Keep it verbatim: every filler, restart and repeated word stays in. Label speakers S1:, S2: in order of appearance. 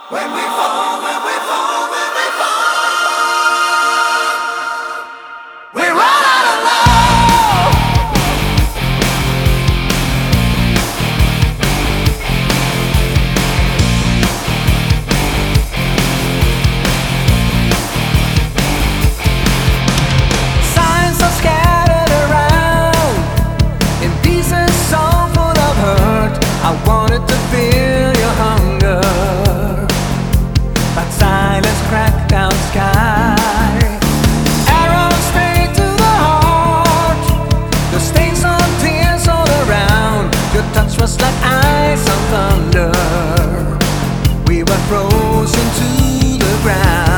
S1: When we fall, when we fall, when we fall, we run out of love. Signs are scattered around in pieces so full of hurt. I wanted to feel your hunger, but silence cracked down sky. Arrows straight to the heart, the stains of tears all around. Your touch was like ice on thunder. We were frozen to the ground.